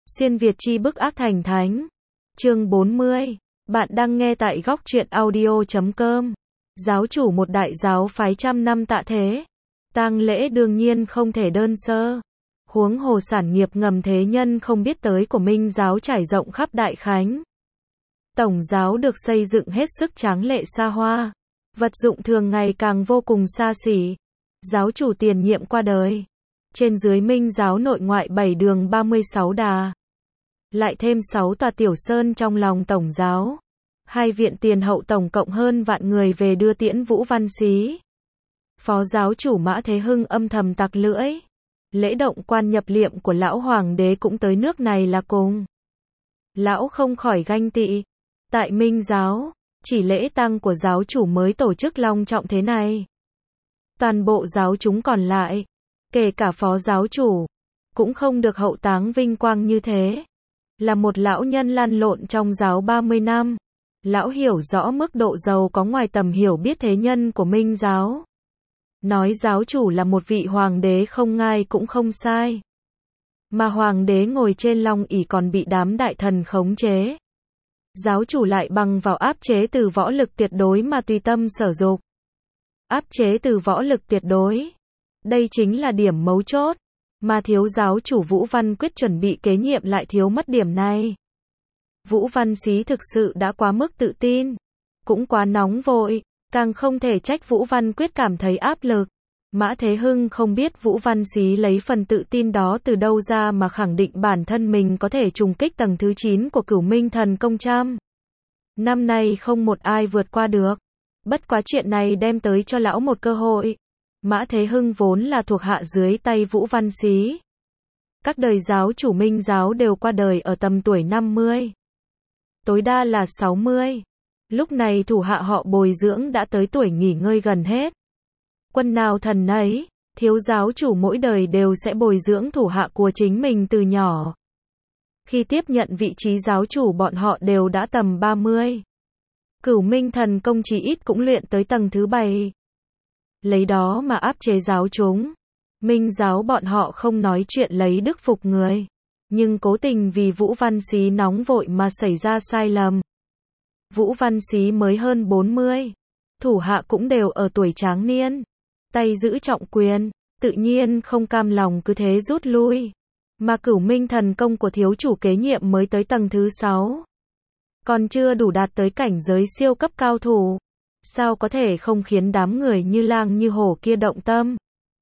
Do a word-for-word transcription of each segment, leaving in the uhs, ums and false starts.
Xuyên Việt chi bức ác thành thánh. Chương bốn mươi. Bạn đang nghe tại góc truyện audio chấm com. Giáo chủ một đại giáo phái trăm năm tạ thế. Tang lễ đương nhiên không thể đơn sơ. Huống hồ sản nghiệp ngầm thế nhân không biết tới của Minh giáo trải rộng khắp Đại Khánh. Tổng giáo được xây dựng hết sức tráng lệ xa hoa. Vật dụng thường ngày càng vô cùng xa xỉ. Giáo chủ tiền nhiệm qua đời. Trên dưới Minh giáo nội ngoại bảy đường ba mươi sáu đà. Lại thêm sáu tòa tiểu sơn trong lòng tổng giáo. Hai viện tiền hậu tổng cộng hơn vạn người về đưa tiễn Vũ Văn Xí. Phó giáo chủ Mã Thế Hưng âm thầm tặc lưỡi. Lễ động quan nhập liệm của lão hoàng đế cũng tới nước này là cùng. Lão không khỏi ganh tị. Tại Minh giáo, chỉ lễ tang của giáo chủ mới tổ chức long trọng thế này. Toàn bộ giáo chúng còn lại, kể cả phó giáo chủ, cũng không được hậu táng vinh quang như thế. Là một lão nhân lăn lộn trong giáo ba mươi năm, lão hiểu rõ mức độ giàu có ngoài tầm hiểu biết thế nhân của Minh giáo. Nói giáo chủ là một vị hoàng đế không ngai cũng không sai. Mà hoàng đế ngồi trên long ỷ còn bị đám đại thần khống chế. Giáo chủ lại bằng vào áp chế từ võ lực tuyệt đối mà tùy tâm sở dục. Áp chế từ võ lực tuyệt đối. Đây chính là điểm mấu chốt. Mà thiếu giáo chủ Vũ Văn Quyết chuẩn bị kế nhiệm lại thiếu mất điểm này. Vũ Văn Xí thực sự đã quá mức tự tin. Cũng quá nóng vội. Càng không thể trách Vũ Văn Quyết cảm thấy áp lực. Mã Thế Hưng không biết Vũ Văn Xí lấy phần tự tin đó từ đâu ra mà khẳng định bản thân mình có thể trùng kích tầng thứ chín của Cửu Minh Thần Công trăm. Năm nay không một ai vượt qua được. Bất quá chuyện này đem tới cho lão một cơ hội. Mã Thế Hưng vốn là thuộc hạ dưới tay Vũ Văn Xí. Các đời giáo chủ Minh giáo đều qua đời ở tầm tuổi năm mươi. Tối đa là sáu mươi. Lúc này thủ hạ họ bồi dưỡng đã tới tuổi nghỉ ngơi gần hết. Quân nào thần nấy, thiếu giáo chủ mỗi đời đều sẽ bồi dưỡng thủ hạ của chính mình từ nhỏ. Khi tiếp nhận vị trí giáo chủ bọn họ đều đã tầm ba mươi. Cửu Minh Thần Công chỉ ít cũng luyện tới tầng thứ bảy. Lấy đó mà áp chế giáo chúng. Minh giáo bọn họ không nói chuyện lấy đức phục người. Nhưng cố tình vì Vũ Văn Xí nóng vội mà xảy ra sai lầm. Vũ Văn Xí mới hơn bốn mươi. Thủ hạ cũng đều ở tuổi tráng niên. Tay giữ trọng quyền, tự nhiên không cam lòng cứ thế rút lui. Mà Cửu Minh Thần Công của thiếu chủ kế nhiệm mới tới tầng thứ sáu. Còn chưa đủ đạt tới cảnh giới siêu cấp cao thủ. Sao có thể không khiến đám người như lang như hổ kia động tâm.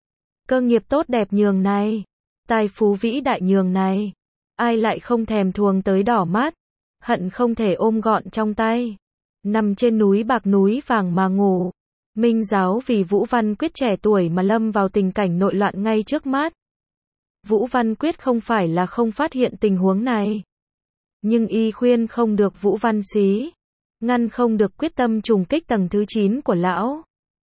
Cơ nghiệp tốt đẹp nhường này. Tài phú vĩ đại nhường này. Ai lại không thèm thuồng tới đỏ mắt. Hận không thể ôm gọn trong tay. Nằm trên núi bạc núi vàng mà ngủ. Minh giáo vì Vũ Văn Quyết trẻ tuổi mà lâm vào tình cảnh nội loạn ngay trước mắt. Vũ Văn Quyết không phải là không phát hiện tình huống này. Nhưng y khuyên không được Vũ Văn Xí. Ngăn không được quyết tâm trùng kích tầng thứ chín của lão.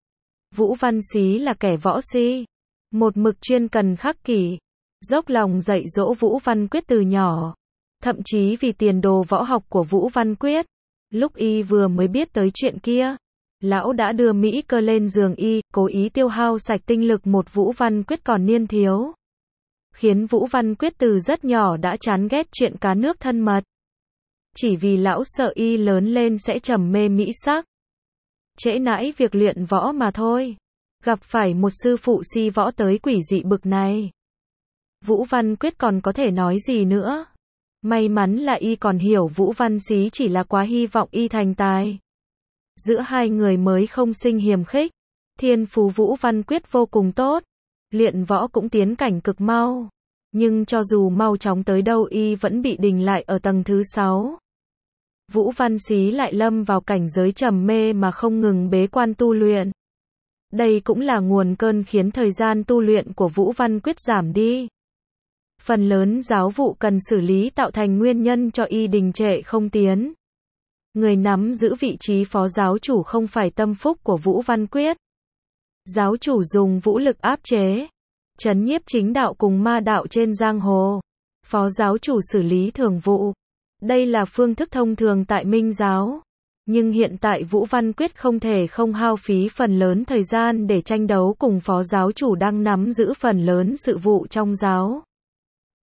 Vũ Văn Xí là kẻ võ si. Một mực chuyên cần khắc kỷ. Dốc lòng dạy dỗ Vũ Văn Quyết từ nhỏ. Thậm chí vì tiền đồ võ học của Vũ Văn Quyết. Lúc y vừa mới biết tới chuyện kia. Lão đã đưa Mỹ Cơ lên giường y, cố ý tiêu hao sạch tinh lực một Vũ Văn Quyết còn niên thiếu. Khiến Vũ Văn Quyết từ rất nhỏ đã chán ghét chuyện cá nước thân mật. Chỉ vì lão sợ y lớn lên sẽ trầm mê mỹ sắc. Trễ nãi việc luyện võ mà thôi. Gặp phải một sư phụ si võ tới quỷ dị bực này. Vũ Văn Quyết còn có thể nói gì nữa. May mắn là y còn hiểu Vũ Văn Xí chỉ là quá hy vọng y thành tài. Giữa hai người mới không sinh hiềm khích. Thiên phú Vũ Văn Quyết vô cùng tốt. Luyện võ cũng tiến cảnh cực mau. Nhưng cho dù mau chóng tới đâu y vẫn bị đình lại ở tầng thứ sáu. Vũ Văn Xí lại lâm vào cảnh giới trầm mê mà không ngừng bế quan tu luyện. Đây cũng là nguồn cơn khiến thời gian tu luyện của Vũ Văn Quyết giảm đi. Phần lớn giáo vụ cần xử lý tạo thành nguyên nhân cho y đình trệ không tiến. Người nắm giữ vị trí phó giáo chủ không phải tâm phúc của Vũ Văn Quyết. Giáo chủ dùng vũ lực áp chế, trấn nhiếp chính đạo cùng ma đạo trên giang hồ. Phó giáo chủ xử lý thường vụ. Đây là phương thức thông thường tại Minh giáo. Nhưng hiện tại Vũ Văn Quyết không thể không hao phí phần lớn thời gian để tranh đấu cùng phó giáo chủ đang nắm giữ phần lớn sự vụ trong giáo.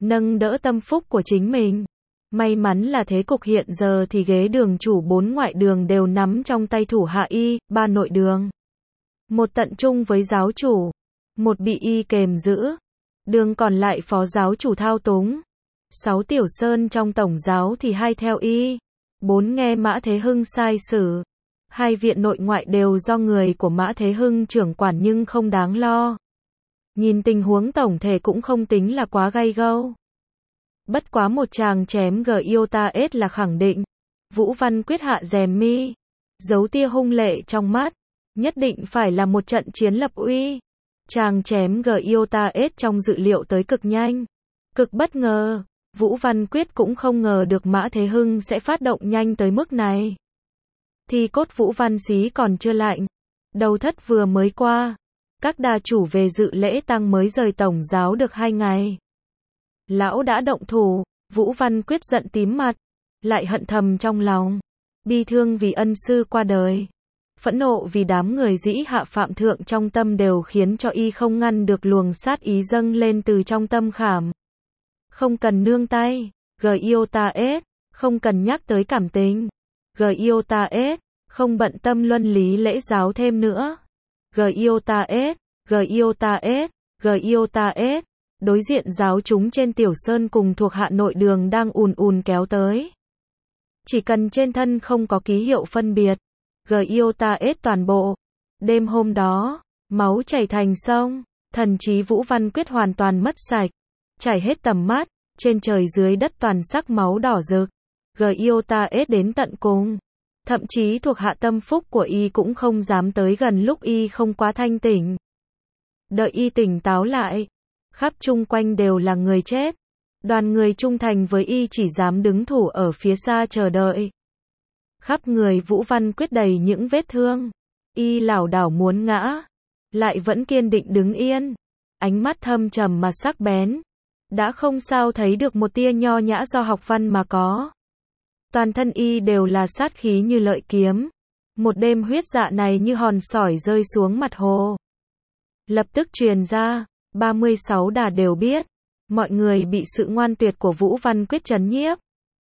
nâng đỡ tâm phúc của chính mình. May mắn là thế cục hiện giờ thì ghế đường chủ bốn ngoại đường đều nắm trong tay thủ hạ y, ba nội đường. Một tận chung với giáo chủ, một bị y kềm giữ, đường còn lại phó giáo chủ thao túng. Sáu tiểu sơn trong tổng giáo thì hai theo y, bốn nghe Mã Thế Hưng sai sử. Hai viện nội ngoại đều do người của Mã Thế Hưng trưởng quản nhưng không đáng lo. Nhìn tình huống tổng thể cũng không tính là quá gay gâu. Bất quá một tràng chém Giotaes là khẳng định. Vũ Văn Quyết hạ rèm mi, giấu tia hung lệ trong mắt. Nhất định phải là một trận chiến lập uy. Tràng chém Giotaes trong dự liệu tới cực nhanh, cực bất ngờ. Vũ Văn Quyết cũng không ngờ được Mã Thế Hưng sẽ phát động nhanh tới mức này. Thì cốt Vũ Văn Xí còn chưa lạnh, đầu thất vừa mới qua. Các đà chủ về dự lễ tang mới rời tổng giáo được hai ngày. Lão đã động thủ, Vũ Văn Quyết giận tím mặt, lại hận thầm trong lòng. Bi thương vì ân sư qua đời, phẫn nộ vì đám người dĩ hạ phạm thượng trong tâm đều khiến cho y không ngăn được luồng sát ý dâng lên từ trong tâm khảm. Không cần nương tay, Giotaes, không cần nhắc tới cảm tình. Giotaes, không bận tâm luân lý lễ giáo thêm nữa. Giotaes, Giotaes, Giotaes, đối diện giáo chúng trên tiểu sơn cùng thuộc hạ nội đường đang ùn ùn kéo tới. Chỉ cần trên thân không có ký hiệu phân biệt, Giotaes toàn bộ. Đêm hôm đó, máu chảy thành sông, thần trí Vũ Văn Quyết hoàn toàn mất sạch, chảy hết tầm mắt, trên trời dưới đất toàn sắc máu đỏ rực. Giotaes đến tận cùng, thậm chí thuộc hạ tâm phúc của y cũng không dám tới gần lúc y không quá thanh tỉnh. Đợi y tỉnh táo lại, khắp chung quanh đều là người chết. Đoàn người trung thành với y chỉ dám đứng thủ ở phía xa chờ đợi. Khắp người Vũ Văn Quyết đầy những vết thương, y lảo đảo muốn ngã, lại vẫn kiên định đứng yên, ánh mắt thâm trầm mà sắc bén, đã không sao thấy được một tia nho nhã do học văn mà có. Toàn thân y đều là sát khí như lợi kiếm, một đêm huyết dạ này như hòn sỏi rơi xuống mặt hồ. Lập tức truyền ra, ba mươi sáu đà đều biết, mọi người bị sự ngoan tuyệt của Vũ Văn Quyết trấn nhiếp.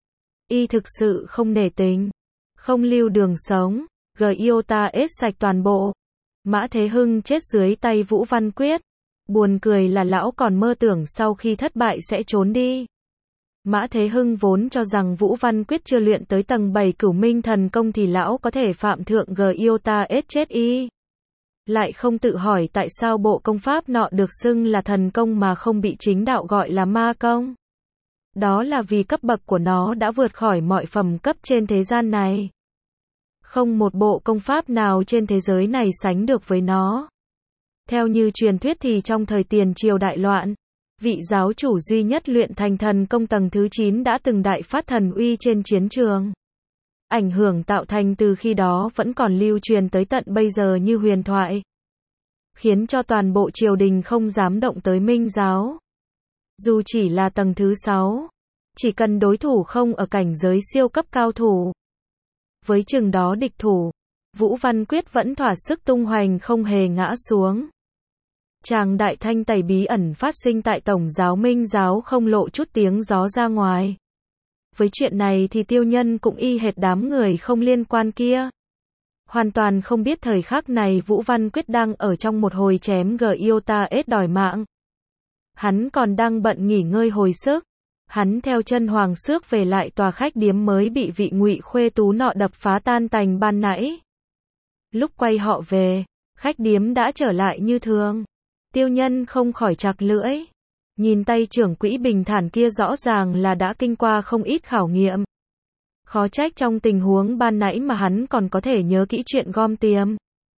Y thực sự không nể tình, không lưu đường sống, Giotaes sạch toàn bộ. Mã Thế Hưng chết dưới tay Vũ Văn Quyết. Buồn cười là lão còn mơ tưởng sau khi thất bại sẽ trốn đi. Mã Thế Hưng vốn cho rằng Vũ Văn Quyết chưa luyện tới tầng bảy cửu minh thần công thì lão có thể phạm thượng Giotaes chết y. Lại không tự hỏi tại sao bộ công pháp nọ được xưng là thần công mà không bị chính đạo gọi là ma công. Đó là vì cấp bậc của nó đã vượt khỏi mọi phẩm cấp trên thế gian này. Không một bộ công pháp nào trên thế giới này sánh được với nó. Theo như truyền thuyết thì trong thời tiền triều đại loạn, vị giáo chủ duy nhất luyện thành thần công tầng thứ chín đã từng đại phát thần uy trên chiến trường. Ảnh hưởng tạo thành từ khi đó vẫn còn lưu truyền tới tận bây giờ như huyền thoại. Khiến cho toàn bộ triều đình không dám động tới Minh giáo. Dù chỉ là tầng thứ sáu, chỉ cần đối thủ không ở cảnh giới siêu cấp cao thủ. Với chừng đó địch thủ, Vũ Văn Quyết vẫn thỏa sức tung hoành không hề ngã xuống. Tràng đại thanh tẩy bí ẩn phát sinh tại tổng giáo Minh giáo không lộ chút tiếng gió ra ngoài. Với chuyện này thì Tiêu Nhân cũng y hệt đám người không liên quan kia. Hoàn toàn không biết thời khắc này Vũ Văn Quyết đang ở trong một hồi chém Giotaes đòi mạng. Hắn còn đang bận nghỉ ngơi hồi sức. Hắn theo chân Hoàng Xước về lại tòa khách điếm mới bị vị Ngụy Khuê Tú nọ đập phá tan tành ban nãy. Lúc quay họ về, khách điếm đã trở lại như thường. Tiêu Nhân không khỏi chặt lưỡi. Nhìn tay trưởng quỹ bình thản kia rõ ràng là đã kinh qua không ít khảo nghiệm. Khó trách trong tình huống ban nãy mà hắn còn có thể nhớ kỹ chuyện gom tiền.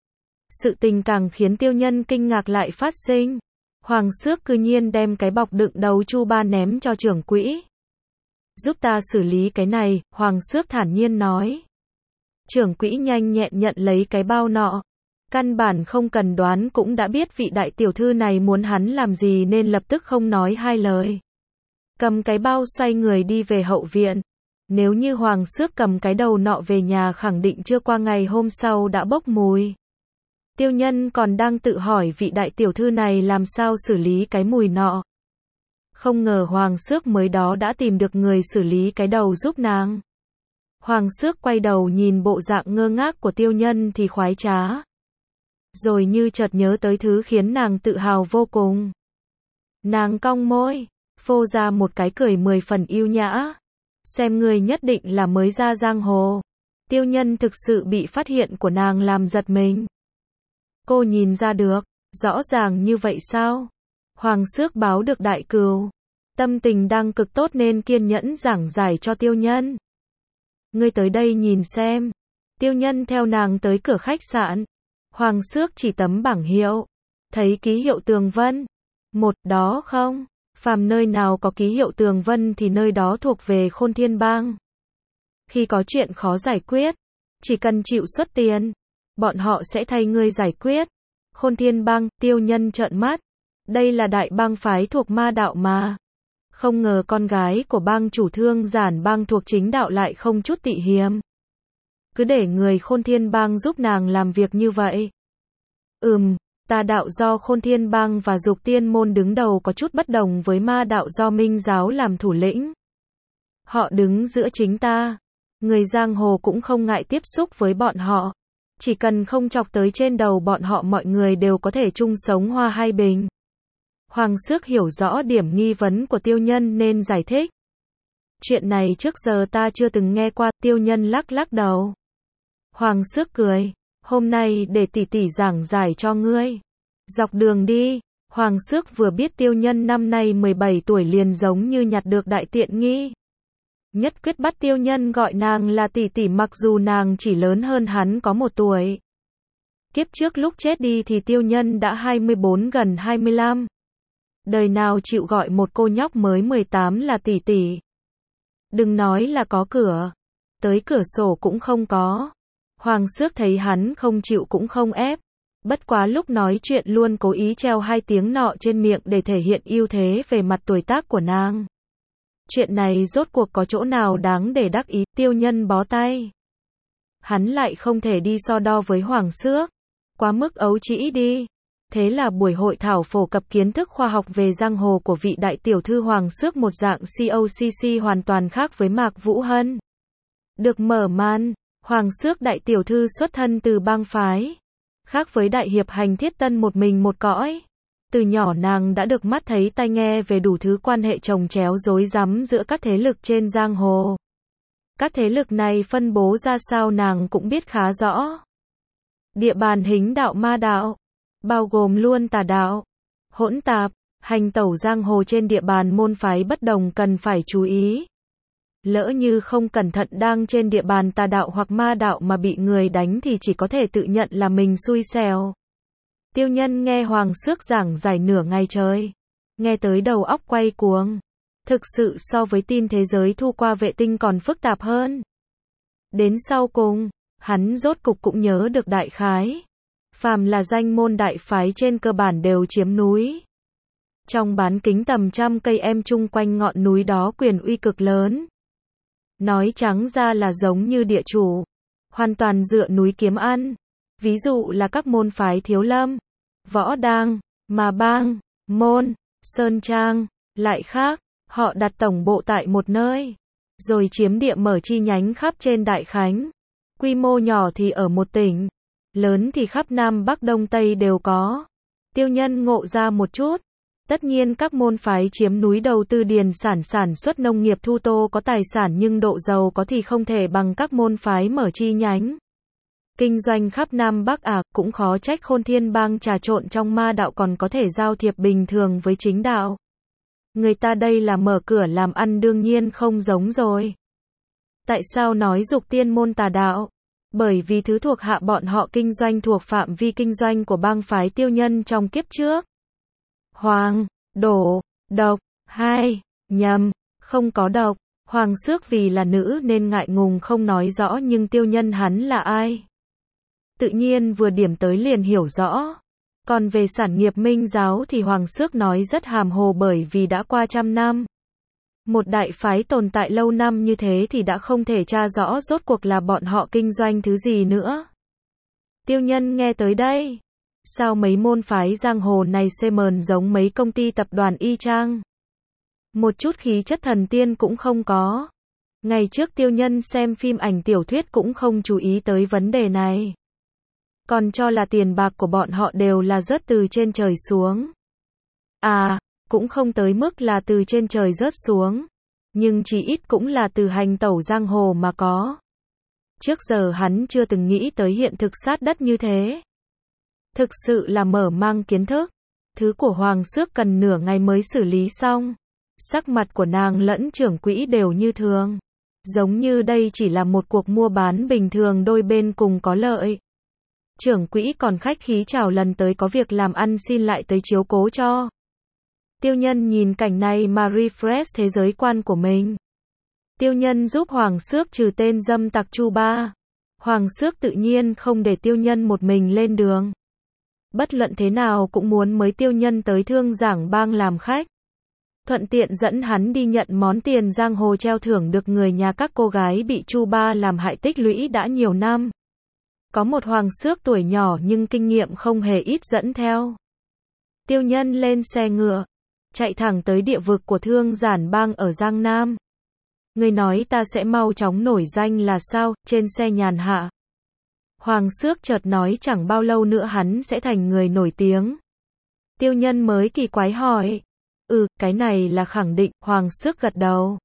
Sự tình càng khiến Tiêu Nhân kinh ngạc lại phát sinh. Hoàng Xước cư nhiên đem cái bọc đựng đầu chu ba ném cho trưởng quỹ. Giúp ta xử lý cái này, Hoàng Xước thản nhiên nói. Trưởng quỹ nhanh nhẹn nhận lấy cái bao nọ. Căn bản không cần đoán cũng đã biết vị đại tiểu thư này muốn hắn làm gì nên lập tức không nói hai lời. Cầm cái bao xoay người đi về hậu viện. Nếu như Hoàng Xước cầm cái đầu nọ về nhà khẳng định chưa qua ngày hôm sau đã bốc mùi. Tiêu Nhân còn đang tự hỏi vị đại tiểu thư này làm sao xử lý cái mùi nọ. Không ngờ Hoàng Xước mới đó đã tìm được người xử lý cái đầu giúp nàng. Hoàng Xước quay đầu nhìn bộ dạng ngơ ngác của Tiêu Nhân thì khoái trá. Rồi như chợt nhớ tới thứ khiến nàng tự hào vô cùng. Nàng cong môi, phô ra một cái cười mười phần yêu nhã. Xem ngươi nhất định là mới ra giang hồ. Tiêu Nhân thực sự bị phát hiện của nàng làm giật mình. Cô nhìn ra được, rõ ràng như vậy sao? Hoàng Xước báo được đại cừu. Tâm tình đang cực tốt nên kiên nhẫn giảng giải cho Tiêu Nhân. Ngươi tới đây nhìn xem. Tiêu Nhân theo nàng tới cửa khách sạn. Hoàng Xước chỉ tấm bảng hiệu. Thấy ký hiệu tường vân. Một đó không? Phàm nơi nào có ký hiệu tường vân thì nơi đó thuộc về Khôn Thiên Bang. Khi có chuyện khó giải quyết, chỉ cần chịu xuất tiền, bọn họ sẽ thay ngươi giải quyết. Khôn Thiên Bang, Tiêu Nhân trợn mắt. Đây là đại bang phái thuộc ma đạo mà. Không ngờ con gái của bang chủ Thương Giản bang thuộc chính đạo lại không chút tị hiềm. Cứ để người Khôn Thiên Bang giúp nàng làm việc như vậy. Ừm, tà đạo do Khôn Thiên Bang và Dục Tiên Môn đứng đầu có chút bất đồng với ma đạo do Minh Giáo làm thủ lĩnh. Họ đứng giữa chính ta. Người giang hồ cũng không ngại tiếp xúc với bọn họ. Chỉ cần không chọc tới trên đầu bọn họ mọi người đều có thể chung sống hoa hai bình. Hoàng Xước hiểu rõ điểm nghi vấn của Tiêu Nhân nên giải thích. Chuyện này trước giờ ta chưa từng nghe qua. Tiêu Nhân lắc lắc đầu. Hoàng Xước cười. Hôm nay để tỷ tỷ giảng giải cho ngươi. Dọc đường đi, Hoàng Xước vừa biết Tiêu Nhân năm nay mười bảy tuổi liền giống như nhặt được đại tiện nghi. Nhất quyết bắt Tiêu Nhân gọi nàng là tỷ tỷ mặc dù nàng chỉ lớn hơn hắn có một tuổi. Kiếp trước lúc chết đi thì Tiêu Nhân đã hai mươi bốn gần hai mươi lăm. Đời nào chịu gọi một cô nhóc mới mười tám là tỷ tỷ. Đừng nói là có cửa. Tới cửa sổ cũng không có. Hoàng Xước thấy hắn không chịu cũng không ép. Bất quá lúc nói chuyện luôn cố ý treo hai tiếng nọ trên miệng để thể hiện ưu thế về mặt tuổi tác của nàng. Chuyện này rốt cuộc có chỗ nào đáng để đắc ý. Tiêu Nhân bó tay. Hắn lại không thể đi so đo với Hoàng Xước. Quá mức ấu trĩ đi. Thế là buổi hội thảo phổ cập kiến thức khoa học về giang hồ của vị đại tiểu thư Hoàng Xước một dạng C O C C hoàn toàn khác với Mạc Vũ Hân. Được mở màn, Hoàng Xước đại tiểu thư xuất thân từ bang phái. Khác với đại hiệp Hành Thiết Tân một mình một cõi. Từ nhỏ nàng đã được mắt thấy tai nghe về đủ thứ quan hệ chồng chéo rối rắm giữa các thế lực trên giang hồ. Các thế lực này phân bố ra sao nàng cũng biết khá rõ. Địa bàn hính đạo ma đạo, bao gồm luôn tà đạo, hỗn tạp, hành tẩu giang hồ trên địa bàn môn phái bất đồng cần phải chú ý. Lỡ như không cẩn thận đang trên địa bàn tà đạo hoặc ma đạo mà bị người đánh thì chỉ có thể tự nhận là mình xui xẻo. Tiêu Nhân nghe Hoàng Xước giảng giải nửa ngày trời. Nghe tới đầu óc quay cuồng. Thực sự so với tin thế giới thu qua vệ tinh còn phức tạp hơn. Đến sau cùng, hắn rốt cục cũng nhớ được đại khái. Phàm là danh môn đại phái trên cơ bản đều chiếm núi. Trong bán kính tầm trăm cây em chung quanh ngọn núi đó quyền uy cực lớn. Nói trắng ra là giống như địa chủ. Hoàn toàn dựa núi kiếm ăn. Ví dụ là các môn phái Thiếu Lâm, Võ Đang, Mà Bang, Môn, Sơn Trang, lại khác, họ đặt tổng bộ tại một nơi, rồi chiếm địa mở chi nhánh khắp trên Đại Khánh. Quy mô nhỏ thì ở một tỉnh, lớn thì khắp Nam Bắc Đông Tây đều có. Tiêu Nhân ngộ ra một chút. Tất nhiên các môn phái chiếm núi đầu tư điền sản sản xuất nông nghiệp thu tô có tài sản nhưng độ giàu có thì không thể bằng các môn phái mở chi nhánh. Kinh doanh khắp Nam Bắc à, cũng khó trách Khôn Thiên Bang trà trộn trong ma đạo còn có thể giao thiệp bình thường với chính đạo. Người ta đây là mở cửa làm ăn đương nhiên không giống rồi. Tại sao nói Dục Tiên Môn tà đạo? Bởi vì thứ thuộc hạ bọn họ kinh doanh thuộc phạm vi kinh doanh của bang phái Tiêu Nhân trong kiếp trước. Hoàng, đổ, độc, hai, nhầm, không có độc. Hoàng Xước vì là nữ nên ngại ngùng không nói rõ nhưng Tiêu Nhân hắn là ai? Tự nhiên vừa điểm tới liền hiểu rõ. Còn về sản nghiệp Minh Giáo thì Hoàng Xước nói rất hàm hồ bởi vì đã qua trăm năm. Một đại phái tồn tại lâu năm như thế thì đã không thể tra rõ rốt cuộc là bọn họ kinh doanh thứ gì nữa. Tiêu Nhân nghe tới đây. Sao mấy môn phái giang hồ này xê mờn giống mấy công ty tập đoàn y chang? Một chút khí chất thần tiên cũng không có. Ngày trước Tiêu Nhân xem phim ảnh tiểu thuyết cũng không chú ý tới vấn đề này. Còn cho là tiền bạc của bọn họ đều là rớt từ trên trời xuống. À, cũng không tới mức là từ trên trời rớt xuống. Nhưng chỉ ít cũng là từ hành tẩu giang hồ mà có. Trước giờ hắn chưa từng nghĩ tới hiện thực sát đất như thế. Thực sự là mở mang kiến thức. Thứ của Hoàng Xước cần nửa ngày mới xử lý xong. Sắc mặt của nàng lẫn trưởng quỹ đều như thường. Giống như đây chỉ là một cuộc mua bán bình thường đôi bên cùng có lợi. Trưởng quỹ còn khách khí chào lần tới có việc làm ăn xin lại tới chiếu cố cho. Tiêu Nhân nhìn cảnh này mà refresh thế giới quan của mình. Tiêu Nhân giúp Hoàng Xước trừ tên dâm tặc Chu Ba. Hoàng Xước tự nhiên không để Tiêu Nhân một mình lên đường. Bất luận thế nào cũng muốn mới Tiêu Nhân tới Thương Giảng Bang làm khách. Thuận tiện dẫn hắn đi nhận món tiền giang hồ treo thưởng được người nhà các cô gái bị Chu Ba làm hại tích lũy đã nhiều năm. Có một Hoàng Xước tuổi nhỏ nhưng kinh nghiệm không hề ít dẫn theo. Tiêu Nhân lên xe ngựa, chạy thẳng tới địa vực của Thương Giản Bang ở Giang Nam. Người nói ta sẽ mau chóng nổi danh là sao, trên xe nhàn hạ. Hoàng Xước chợt nói chẳng bao lâu nữa hắn sẽ thành người nổi tiếng. Tiêu Nhân mới kỳ quái hỏi. Ừ, cái này là khẳng định, Hoàng Xước gật đầu.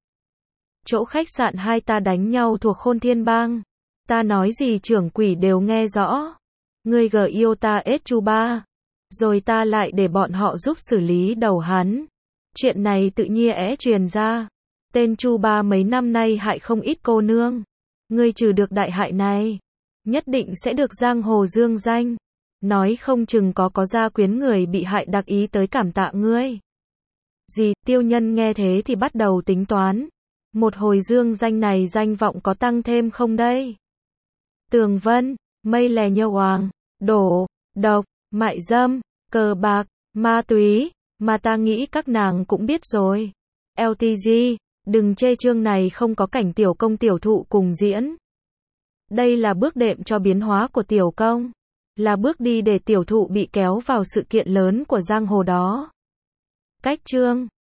Chỗ khách sạn hai ta đánh nhau thuộc Khôn Thiên Bang. Ta nói gì trưởng quỷ đều nghe rõ. Ngươi gờ yêu ta ết Chu Ba. Rồi ta lại để bọn họ giúp xử lý đầu hắn. Chuyện này tự nhiên é truyền ra. Tên Chu Ba mấy năm nay hại không ít cô nương. Ngươi trừ được đại hại này, nhất định sẽ được giang hồ dương danh. Nói không chừng có có gia quyến người bị hại đặc ý tới cảm tạ ngươi. Gì, Tiêu Nhân nghe thế thì bắt đầu tính toán. Một hồi dương danh này danh vọng có tăng thêm không đây? Tường Vân, mây lè nhơ hoàng, đổ, độc, mại dâm, cờ bạc, ma túy, mà ta nghĩ các nàng cũng biết rồi. lờ tê giê, đừng chê chương này không có cảnh tiểu công tiểu thụ cùng diễn. Đây là bước đệm cho biến hóa của tiểu công. Là bước đi để tiểu thụ bị kéo vào sự kiện lớn của giang hồ đó. Cách chương